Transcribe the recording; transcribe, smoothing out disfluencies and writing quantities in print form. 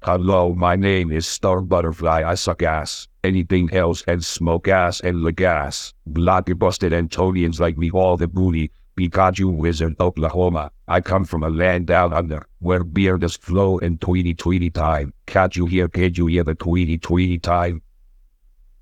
Hello, my name is Star Butterfly. I suck ass. Anything else and smoke ass and lick ass. Blocky busted Antonians like me all the booty. Pikachu Wizard, Oklahoma. I come from a land down under, where beer does flow in tweety tweety time. Can't you hear the tweety tweety time?